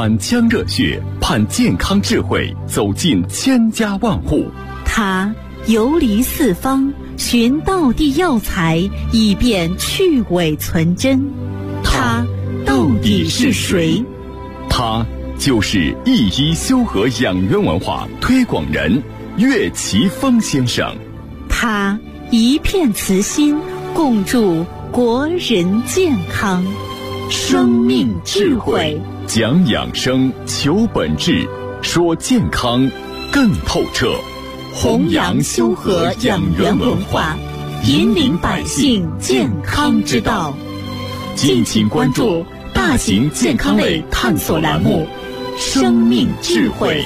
满腔热血，盼健康智慧走进千家万户。 他游离四方，寻道地药材，以便去伪存真。他到底是谁？ 他就是一一修和养元文化推广人岳奇峰先生。 他一片慈心，共筑国人健康。生命智慧， 讲养生，求本质，说健康更透彻。 弘扬修和养元文化，引领百姓健康之道。敬请关注大型健康类探索栏目《生命智慧》。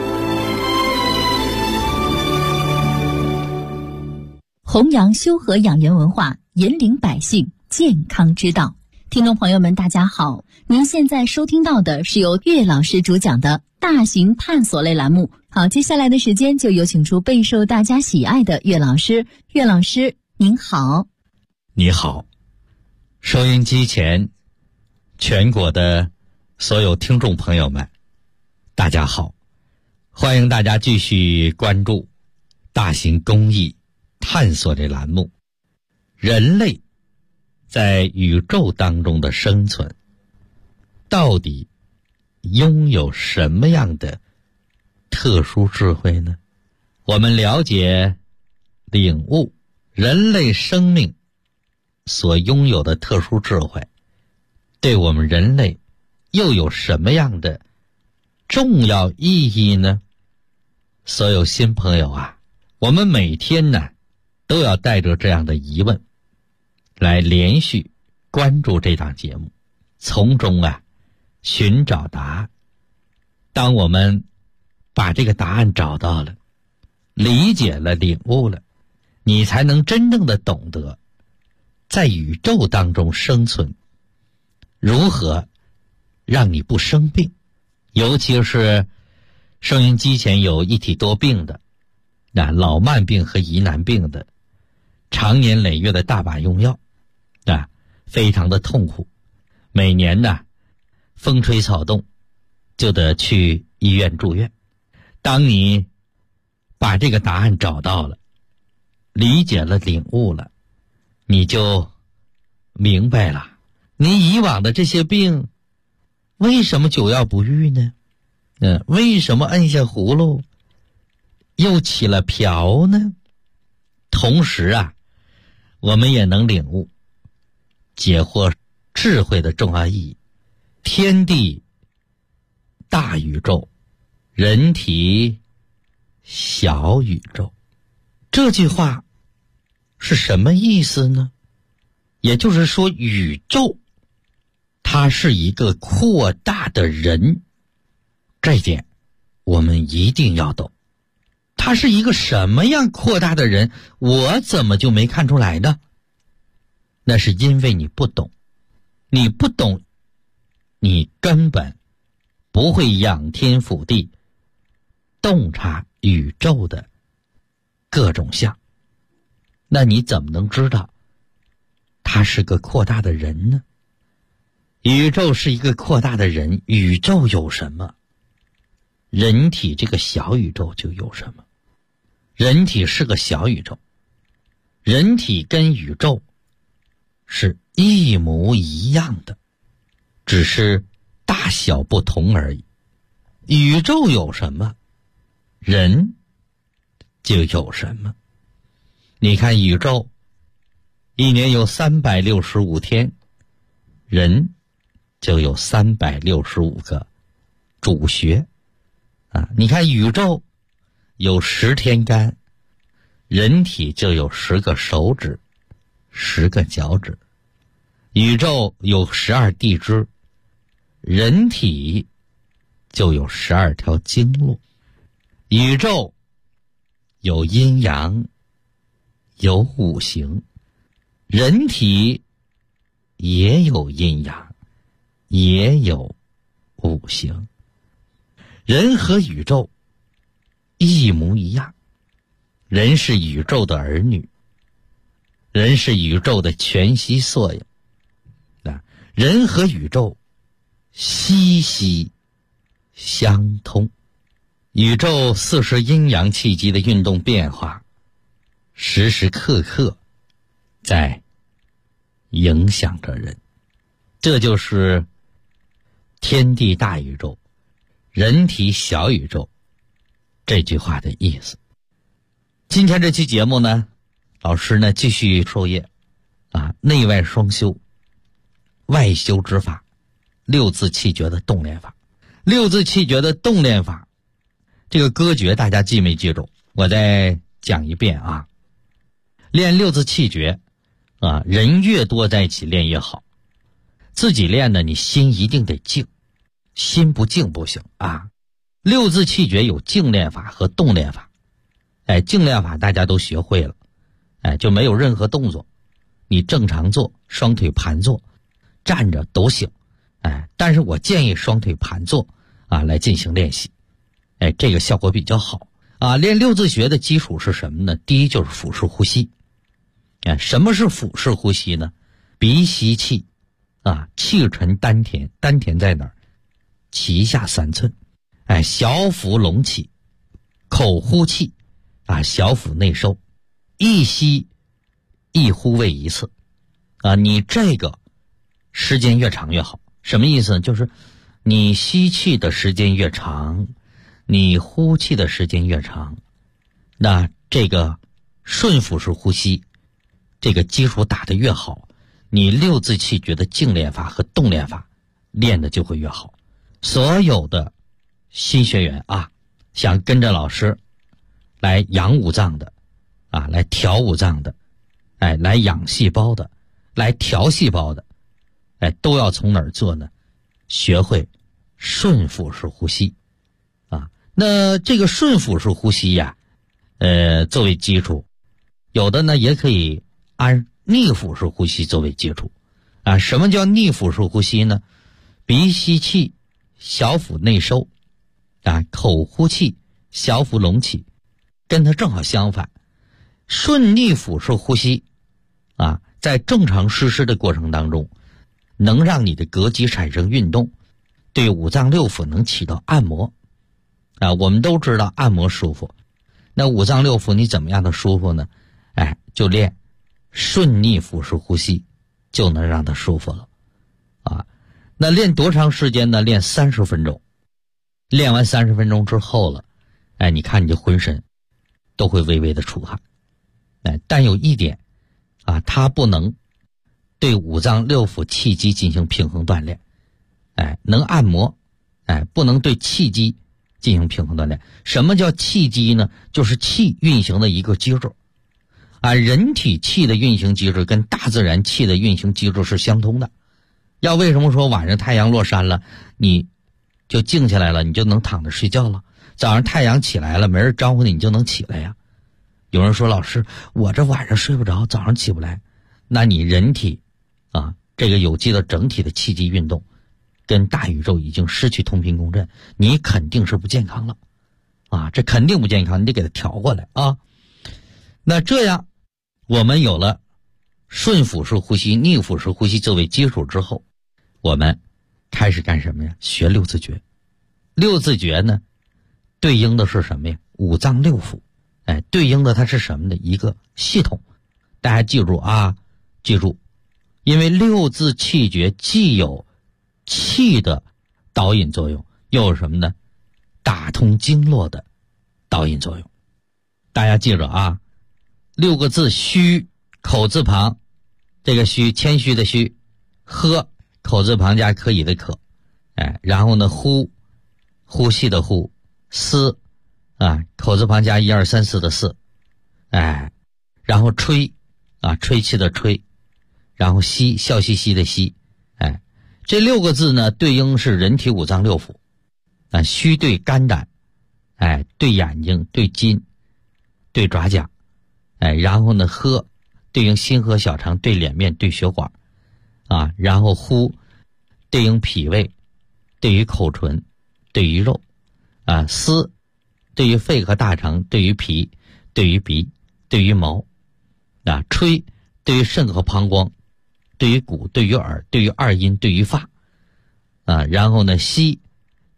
弘扬修和养元文化，引领百姓健康之道。听众朋友们大家好，您现在收听到的是由岳老师主讲的大型探索类栏目。好，接下来的时间就有请出备受大家喜爱的岳老师。岳老师您好。 你好，收音机前全国的所有听众朋友们大家好，欢迎大家继续关注大型公益探索类栏目，人类在宇宙当中的生存到底拥有什么样的特殊智慧呢？我们了解领悟人类生命所拥有的特殊智慧，对我们人类又有什么样的重要意义呢？所有新朋友啊，我们每天呢都要带着这样的疑问来连续关注这档节目，从中寻找答案。当我们把这个答案找到了，理解了，领悟了，你才能真正的懂得在宇宙当中生存如何让你不生病。尤其是收音机前有一体多病的，老慢病和疑难病的，常年累月的大把用药，非常的痛苦，每年风吹草动就得去医院住院。当你把这个答案找到了，理解了，领悟了，你就明白了，你以往的这些病为什么久药不愈呢？为什么摁下葫芦又起了瓢呢？同时我们也能领悟解惑智慧的重要意义。天地大宇宙，人体小宇宙，这句话是什么意思呢？也就是说，宇宙它是一个扩大的人，这一点我们一定要懂。它是一个什么样扩大的人，我怎么就没看出来呢？那是因为你不懂，你不懂，你根本不会仰天俯地洞察宇宙的各种相，那你怎么能知道他是个扩大的人呢？宇宙是一个扩大的人，宇宙有什么，人体这个小宇宙就有什么。人体是个小宇宙，人体跟宇宙是一模一样的，只是大小不同而已。宇宙有什么，人就有什么。你看宇宙一年有365天，人就有365个主穴你看宇宙有10天干，人体就有10个手指，10个脚趾。宇宙有12地支，人体就有12条经络。宇宙有阴阳，有五行，人体也有阴阳，也有五行。人和宇宙一模一样，人是宇宙的儿女，人是宇宙的全息缩影。人和宇宙息息相通。宇宙40阴阳气机的运动变化，时时刻刻在影响着人。这就是天地大宇宙，人体小宇宙这句话的意思。今天这期节目呢，老师呢继续授业内外双修，外修之法，六字气诀的动练法。六字气诀的动练法，这个歌诀大家记没记住？我再讲一遍啊。练六字气诀人越多在一起练越好。自己练呢，你心一定得静，心不静不行啊。六字气诀有静练法和动练法。静练法大家都学会了，就没有任何动作，你正常坐，双腿盘坐，站着都行。但是我建议双腿盘坐来进行练习。这个效果比较好练六字诀的基础是什么呢？第一就是腹式呼吸。什么是腹式呼吸呢？鼻吸气气沉丹田，丹田在哪儿？脐下3寸。小腹隆起，口呼气小腹内收，一吸一呼为一次你这个时间越长越好。什么意思呢？就是你吸气的时间越长，你呼气的时间越长，那这个顺腹式呼吸这个基础打得越好，你六字气诀的静练法和动练法练的就会越好。所有的新学员想跟着老师来养五脏的来调五脏的来养细胞的，来调细胞的都要从哪儿做呢？学会顺腹式呼吸那这个顺腹式呼吸作为基础，有的呢也可以按逆腹式呼吸作为基础什么叫逆腹式呼吸呢？鼻吸气，小腹内收口呼气，小腹隆起，跟它正好相反。顺逆腹式呼吸在正常实施的过程当中，能让你的膈肌产生运动，对五脏六腑能起到按摩我们都知道按摩舒服，那五脏六腑你怎么样的舒服呢？就练顺逆腹式呼吸就能让它舒服了那练多长时间呢？练30分钟。练完30分钟之后了你看你就浑身都会微微的出汗但有一点它不能对五脏六腑气机进行平衡锻炼能按摩不能对气机进行平衡锻炼。什么叫气机呢？就是气运行的一个机制人体气的运行机制跟大自然气的运行机制是相通的。要为什么说晚上太阳落山了你就静下来了，你就能躺着睡觉了？早上太阳起来了，没人招呼你，你就能起来呀。有人说老师，我这晚上睡不着，早上起不来。那你人体这个有机的整体的气机运动跟大宇宙已经失去同频共振，你肯定是不健康了这肯定不健康，你得给它调过来那这样我们有了顺腹式呼吸、逆腹式呼吸作为基础之后，我们开始干什么呀？学六字诀。六字诀呢对应的是什么呀？五脏六腑对应的它是什么的一个系统。大家记住记住，因为六字气诀既有气的导引作用，又有什么呢？打通经络的导引作用。大家记住6个字：虚，口字旁，这个虚谦虚的虚，喝口字旁加可以的可然后呢呼，呼吸的呼，思口字旁加1、2、3、4的四然后吹吹气的吹，然后吸，笑嘻嘻的吸这6个字呢对应是人体五脏六腑虚对肝胆对眼睛，对筋，对爪甲然后呢喝对应心河小肠，对脸面，对血管然后呼对应脾胃，对于口唇，对于肉思对于肺和大肠，对于脾，对于鼻，对于毛吹对于肾和膀胱，对于骨，对于耳，对于二阴，对于发然后呢吸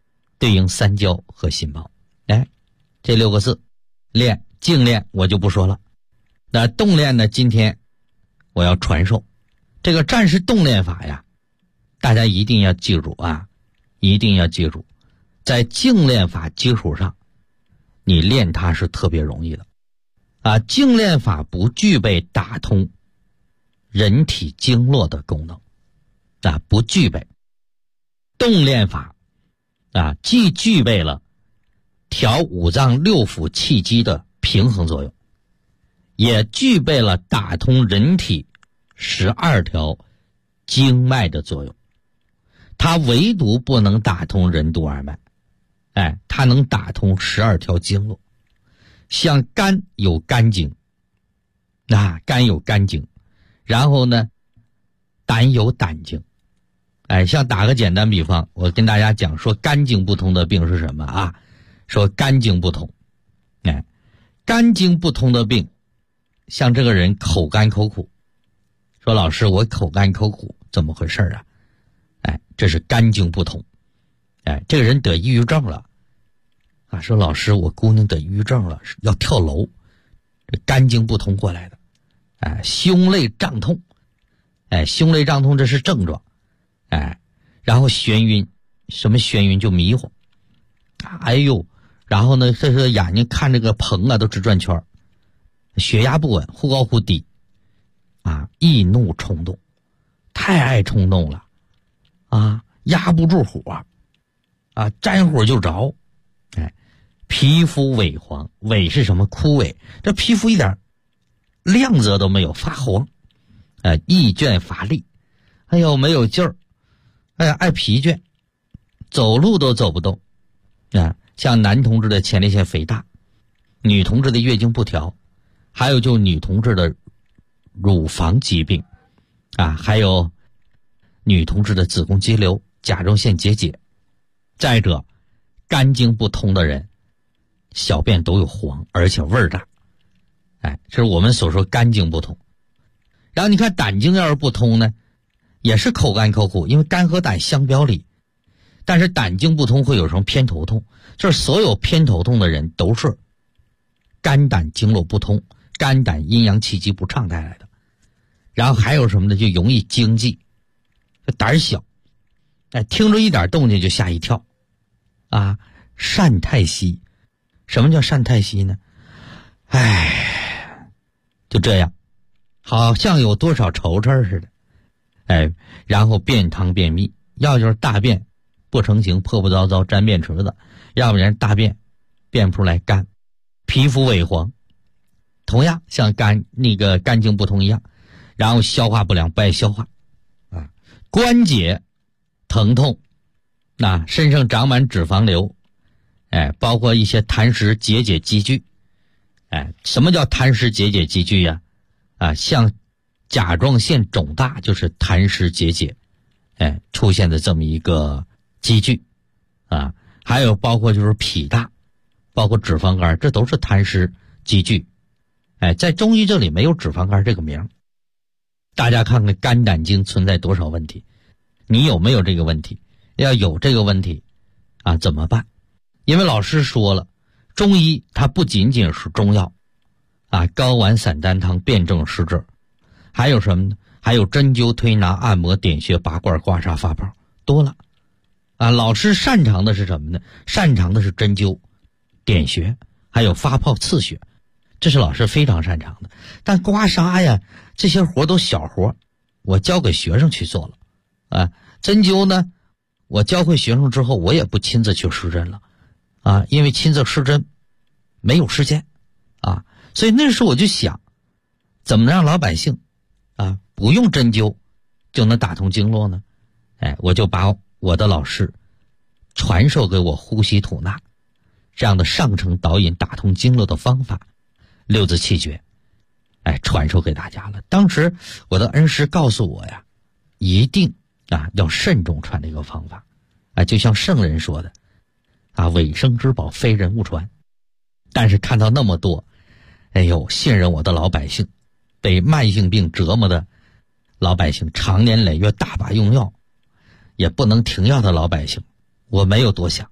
对应三焦和心包。这6个字，练静练我就不说了。那动练呢，今天我要传授这个战士动练法呀，大家一定要记住啊，一定要记住，在静练法基础上，你练它是特别容易的啊。静练法不具备打通人体经络的功能啊，不具备。动练法啊，既具备了调五脏六腑气机的平衡作用，也具备了打通人体12条经脉的作用。它唯独不能打通任督二脉，它能打通12条经络。像肝有肝经，肝有肝经，然后呢，胆有胆经。像打个简单比方，我跟大家讲说肝经不通的病是什么啊？说肝经不通，肝经不通的病，像这个人口干口苦，说老师我口干口苦怎么回事啊？这是肝经不通。这个人得抑郁症了啊，说老师我姑娘得抑郁症了，要跳楼，这肝经不通过来的。胸肋胀痛，胸肋胀痛这是症状。然后眩晕，什么眩晕就迷糊，然后呢，这是眼睛看这个棚啊都直转圈，血压不稳，忽高忽低，易怒冲动，太爱冲动了，压不住火，沾火就着，皮肤萎黄，萎是什么？枯萎，这皮肤一点亮泽都没有，发黄，易倦乏力，没有劲儿。爱疲倦，走路都走不动像男同志的前列腺肥大，女同志的月经不调，还有就女同志的乳房疾病还有女同志的子宫肌瘤、甲状腺结节。再者，肝经不通的人小便都有黄，而且味儿大，这是我们所说肝经不通。然后你看胆经要是不通呢，也是口干口苦，因为肝和胆相表里，但是胆经不通会有什么偏头痛，就是所有偏头痛的人都是肝胆经络不通，肝胆阴阳气机不畅带来的。然后还有什么呢？就容易惊悸，胆小，听着一点动静就吓一跳善太息。什么叫善太息呢？就这样，好像有多少愁事似的。然后便溏便秘，要就是大便不成形，破破糟糟沾便池子，要不然大便便不出来干，皮肤萎黄，同样像肝经不通一样，然后消化不良，不爱消化关节疼痛，身上长满脂肪瘤，包括一些痰湿结节积聚。什么叫痰湿结节积聚呀？像甲状腺肿大就是痰湿结节，出现的这么一个积聚还有包括就是脾大，包括脂肪肝，这都是痰湿积聚。在中医这里没有脂肪肝这个名，大家看看肝胆经存在多少问题，你有没有这个问题？要有这个问题怎么办？因为老师说了，中医它不仅仅是中药睾丸散丹汤辨证施治，还有什么呢？还有针灸推拿按摩点穴拔罐刮痧发泡，多了老师擅长的是什么呢？擅长的是针灸点穴还有发泡刺血，这是老师非常擅长的。但刮痧呀这些活都小活，我交给学生去做了针灸呢，我教会学生之后我也不亲自去施针了因为亲自施针没有时间所以那时候我就想，怎么能让老百姓不用针灸就能打通经络呢？我就把我的老师传授给我呼吸吐纳这样的上乘导引打通经络的方法，6字气诀传授给大家了。当时我的恩师告诉我呀，一定要慎重传这个方法就像圣人说的尾生之宝非人勿传。但是看到那么多信任我的老百姓，被慢性病折磨的老百姓，长年累月大把用药也不能停药的老百姓，我没有多想，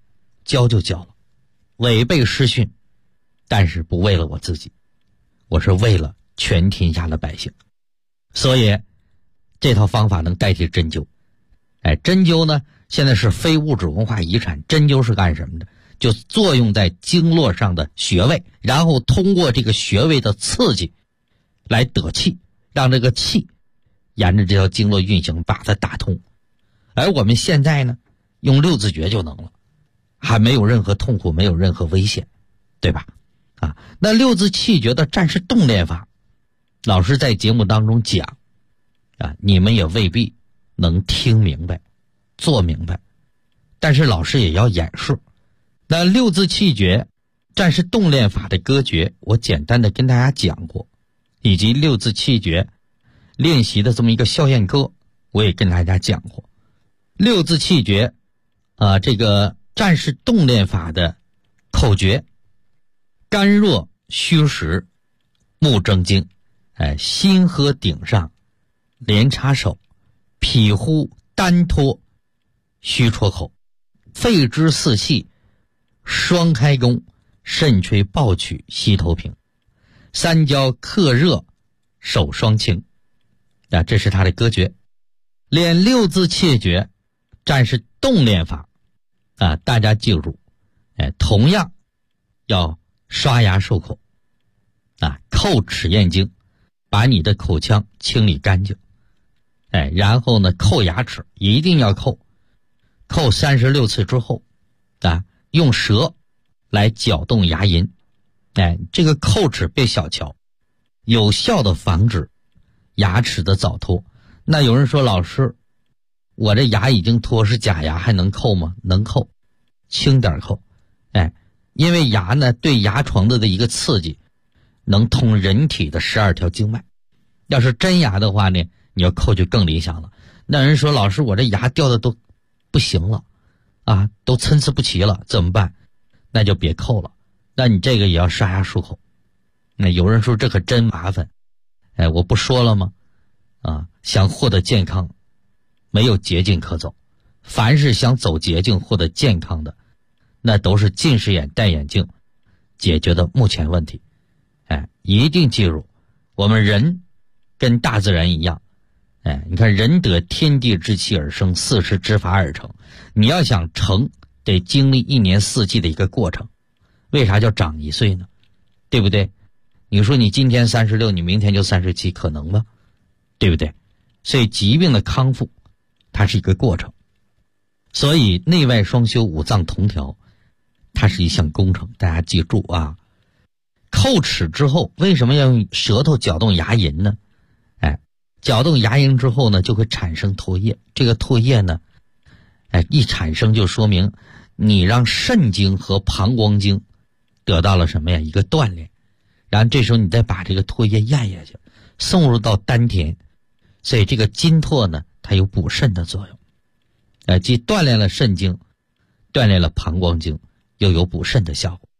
教就教了，违背师训，但是不为了我自己，我是为了全天下的百姓。所以这套方法能代替针灸。针灸呢现在是非物质文化遗产。针灸是干什么的？就作用在经络上的穴位，然后通过这个穴位的刺激来得气，让这个气沿着这条经络运行，把它打通。而我们现在呢用六字诀就能了，还没有任何痛苦，没有任何危险，对吧？那六字气诀的战士动练法，老师在节目当中讲你们也未必能听明白做明白，但是老师也要演示。那六字气诀战士动练法的歌诀我简单的跟大家讲过，以及六字气诀练习的这么一个校验歌我也跟大家讲过。六字气诀这个战士动练法的口诀：肝若虚实目睁睛，心喝顶上连插手，脾呼单托虚戳口，肺之四气双开弓，肾吹抱曲膝头平，三焦克热手双清。这是他的歌诀。练六字气诀战士动练法大家记住同样要刷牙漱口叩齿咽经，把你的口腔清理干净。然后呢叩牙齿，一定要叩36次之后用舌来搅动牙龈。这个叩齿别小瞧，有效的防止牙齿的早脱。那有人说，老师我这牙已经脱，是假牙还能叩吗？能叩，轻点叩。因为牙呢对牙床的一个刺激能通人体的12条经脉，要是真牙的话呢你要叩就更理想了。那人说，老师我这牙掉的都不行了都参差不齐了，怎么办？那就别叩了，那你这个也要刷牙漱口。那有人说这可真麻烦，我不说了吗？想获得健康没有捷径可走，凡是想走捷径获得健康的，那都是近视眼戴眼镜解决的目前问题。一定记住，我们人跟大自然一样，你看人得天地之气而生，40之法而成。你要想成，得经历1年4季的一个过程。为啥叫长1岁呢？对不对？你说你今天36，你明天就37，可能吗？对不对？所以疾病的康复它是一个过程，所以内外双修，五脏同调，它是一项工程。大家记住叩齿之后为什么要用舌头搅动牙龈呢？搅动牙龈之后呢就会产生唾液，这个唾液呢一产生就说明你让肾经和膀胱经得到了什么呀？一个锻炼。然后这时候你再把这个唾液咽下去，送入到丹田，所以这个津唾呢它有补肾的作用，既锻炼了肾经，锻炼了膀胱经，又有补肾的效果。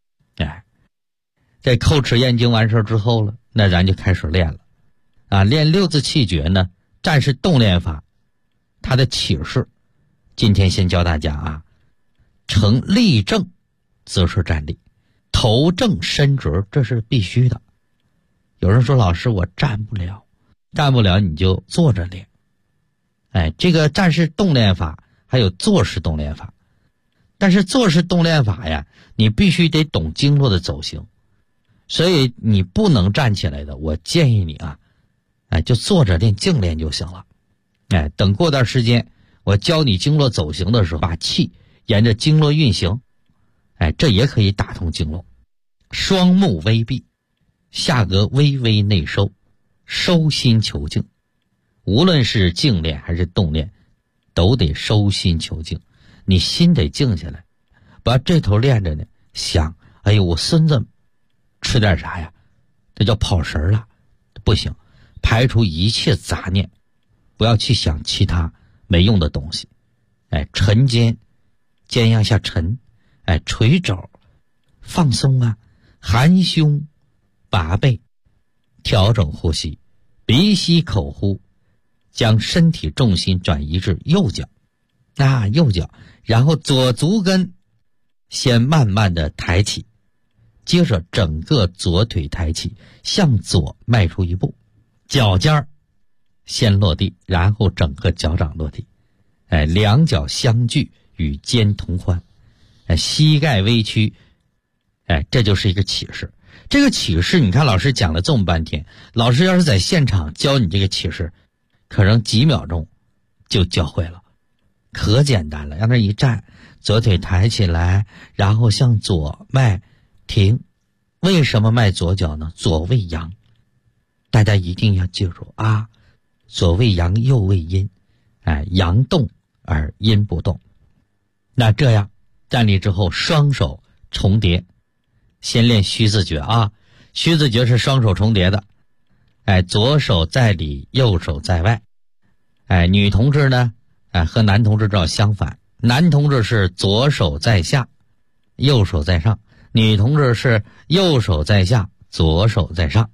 这叩齿咽经完事之后了，那咱就开始练了练六字气诀呢战士动练法，它的起势今天先教大家呈立正姿势站立，头正身直，这是必须的。有人说，老师我站不了你就坐着练。这个站式动练法还有坐式动练法，但是坐式动练法呀你必须得懂经络的走形，所以你不能站起来的，我建议你就坐着练，静练就行了。等过段时间我教你经络走形的时候，把气沿着经络运行，这也可以打通经络。双目微闭，下颚微微内收，收心求静。无论是静练还是动练，都得收心求静，你心得静下来。把这头练着呢，想哎呦我孙子吃点啥呀，这叫跑神了，不行。排除一切杂念，不要去想其他没用的东西。沉肩，肩向下沉，垂肘，放松含胸，拔背，调整呼吸，鼻吸口呼，将身体重心转移至右脚，右脚，然后左足跟先慢慢的抬起，接着整个左腿抬起，向左迈出一步，脚尖儿先落地，然后整个脚掌落地，两脚相距与肩同宽，膝盖微曲，这就是一个起势。这个起势你看老师讲了这么半天，老师要是在现场教你这个起势，可能几秒钟就教会了，可简单了。让那一站，左腿抬起来，然后向左迈，停。为什么迈左脚呢？左为阳，大家一定要记住啊，左为阳，右为阴，阳动而阴不动。那这样站立之后，双手重叠，先练虚字诀啊。虚字诀是双手重叠的，左手在里，右手在外。女同志呢，和男同志正好相反，男同志是左手在下，右手在上，女同志是右手在下，左手在上。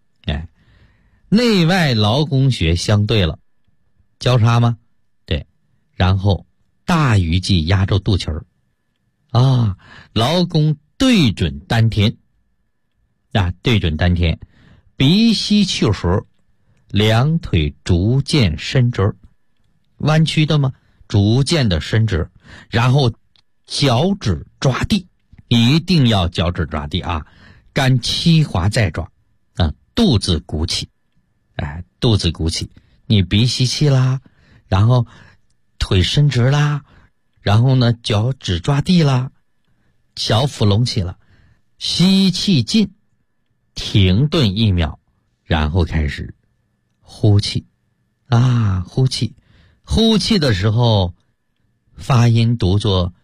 内外劳宫穴相对了，交叉吗？对，然后大鱼际压住肚脐儿，劳宫对准丹田，对准丹田，鼻吸气时，两腿逐渐伸直，弯曲的吗？逐渐的伸直，然后脚趾抓地，一定要脚趾抓地啊！肝七滑在爪，肚子鼓起，肚子鼓起，你鼻吸气啦，然后腿伸直啦，然后呢脚趾抓地啦，小腹隆起了，吸气进，停顿1秒，然后开始呼气，呼气，呼气的时候发音读作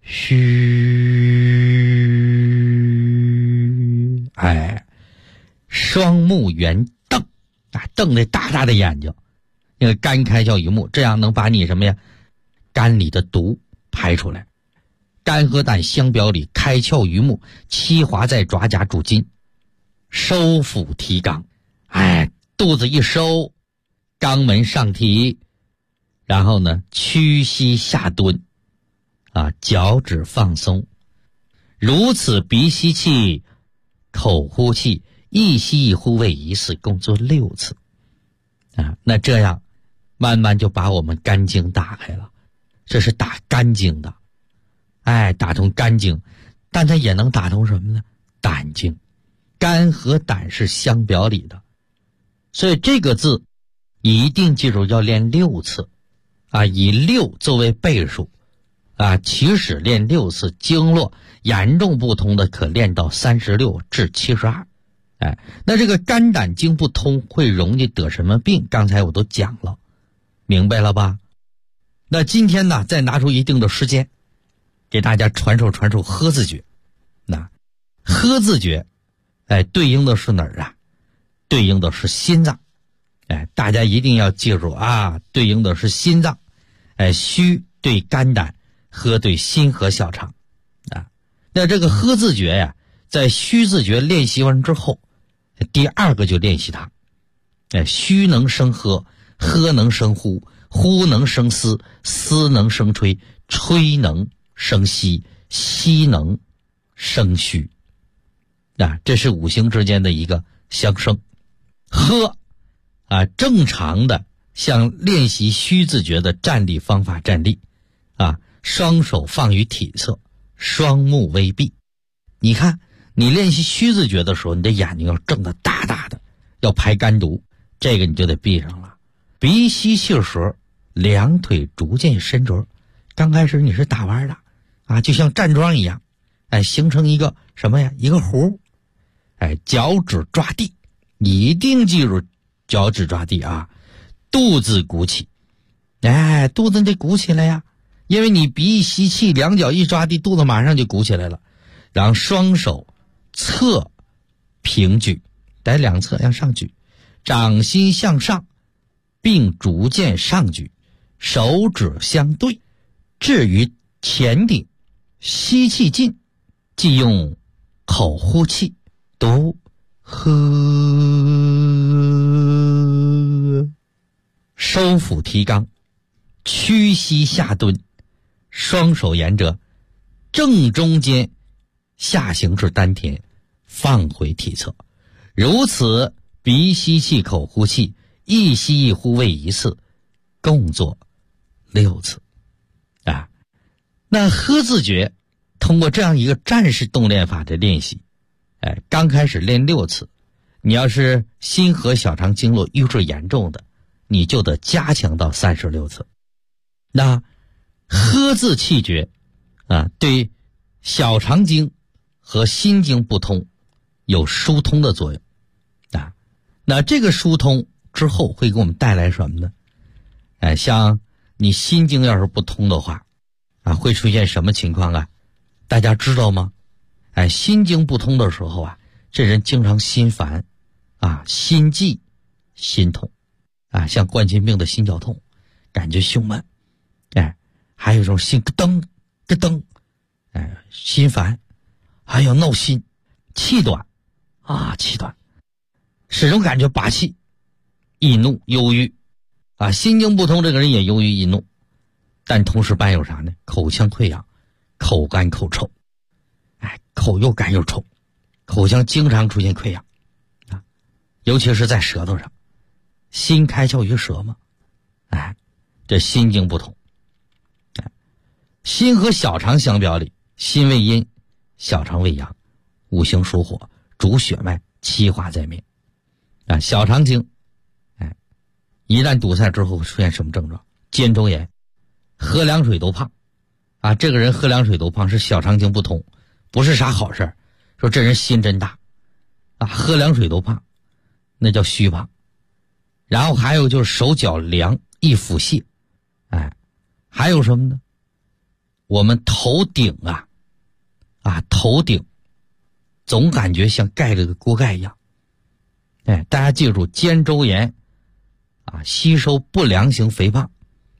嘘，双目圆瞪，瞪着大大的眼睛，那个肝开窍于目，这样能把你什么呀？肝里的毒排出来。肝和胆相表里，开窍于目，七滑在爪甲主筋，收腹提肛。肚子一收，肛门上提，然后呢屈膝下蹲，脚趾放松，如此鼻吸气，口呼气，一吸一呼为一次，共做6次。那这样慢慢就把我们肝经打开了，这是打肝经的，打通肝经，但它也能打通什么呢？胆经。肝和胆是相表里的，所以这个字一定记住要练6次，以6作为倍数，起始练6次，经络严重不通的可练到36至72。那这个肝胆经不通会容易得什么病？刚才我都讲了，明白了吧？那今天呢，再拿出一定的时间，给大家传授呵字诀。那呵字诀，对应的是哪儿啊？对应的是心脏。大家一定要记住啊，对应的是心脏。虚对肝胆，呵对心和小肠。那这个呵字诀呀，在虚字诀练习完之后，第2个就练习它。虚能生呵，呵能生呼，呼能生思，思能生吹，吹能生息，息能生虚。这是五行之间的一个相生。呵，正常的像练习虚字诀的站立方法站立，双手放于体侧，双目微闭。你看你练习虚字诀的时候，你的眼睛要睁得大大的，要排肝毒，这个你就得闭上了。鼻吸气时，两腿逐渐伸直，刚开始你是打弯的就像站桩一样，形成一个什么呀？一个弧。脚趾抓地，你一定记住脚趾抓地啊。肚子鼓起，肚子得鼓起来呀，因为你鼻一吸气，两脚一抓地，肚子马上就鼓起来了。然后双手侧平举，在两侧向上举，掌心向上，并逐渐上举，手指相对，置于前顶，吸气进，即用口呼气，读呵，收腹提肛，屈膝下蹲，双手沿着正中间下行至丹田，放回体侧，如此鼻吸气口呼气，一吸一呼为一次，共做6次啊。那喝字诀通过这样一个战士动练法的练习，刚开始练6次，你要是心和小肠经络瘀滞严重的，你就得加强到36次。那喝字气诀啊，对小肠经和心经不通有疏通的作用啊。那这个疏通之后会给我们带来什么呢？像你心经要是不通的话啊，会出现什么情况啊？大家知道吗？心经不通的时候啊，这人经常心烦啊，心悸、心痛啊，像冠心病的心绞痛，感觉胸闷，还有一种心咯噔咯噔，心烦，还有闹心、气短啊，气短，始终感觉拔气、易怒、忧郁啊。心经不通，这个人也忧郁易怒，但同时伴有啥呢？口腔溃疡、口干口臭，口又干又臭，口腔经常出现溃疡啊，尤其是在舌头上。心开窍于舌嘛，这心经不通。心和小肠相表里，心为阴，小肠为阳，五行属火，主血脉，气化在面啊。小肠经一旦堵塞之后会出现什么症状？肩周炎，喝凉水都胖啊。这个人喝凉水都胖是小肠经不通，不是啥好事。说这人心真大啊，喝凉水都胖，那叫虚胖。然后还有就是手脚凉，易腹泻，还有什么呢？我们头顶头顶总感觉像盖了个锅盖一样。大家记住，肩周炎吸收不良型肥胖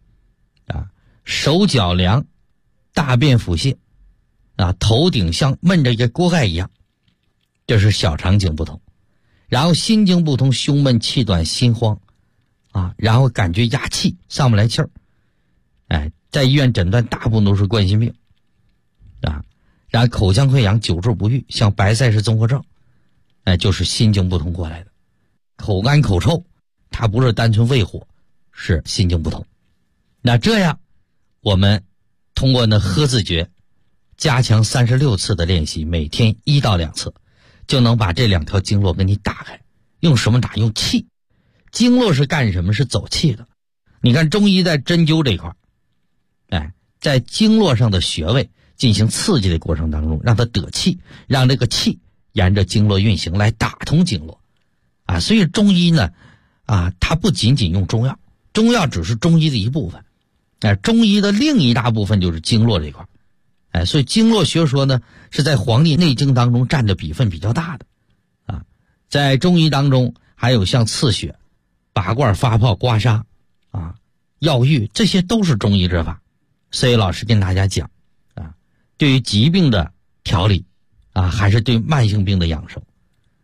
手脚凉，大便腹泻头顶像闷着一个锅盖一样，这是小肠经不通。然后心经不通，胸闷气短心慌然后感觉压气上不来气儿，在医院诊断大部分都是冠心病然后口腔溃疡久治不愈，像白塞氏综合症就是心经不通过来的。口干口臭，它不是单纯胃火，是心经不通。那这样我们通过喝字诀加强36次的练习，每天1到2次，就能把这2条经络给你打开。用什么打？用气。经络是干什么？是走气的。你看中医在针灸这一块在经络上的穴位进行刺激的过程当中，让它得气，让这个气沿着经络运行来打通经络所以中医呢它不仅仅用中药，中药只是中医的一部分中医的另一大部分就是经络这一块所以经络学说呢是在《黄帝内经》当中占的比分比较大的在中医当中还有像刺血、拔罐、发泡、刮痧药浴，这些都是中医之法。所以老师跟大家讲对于疾病的调理还是对慢性病的养生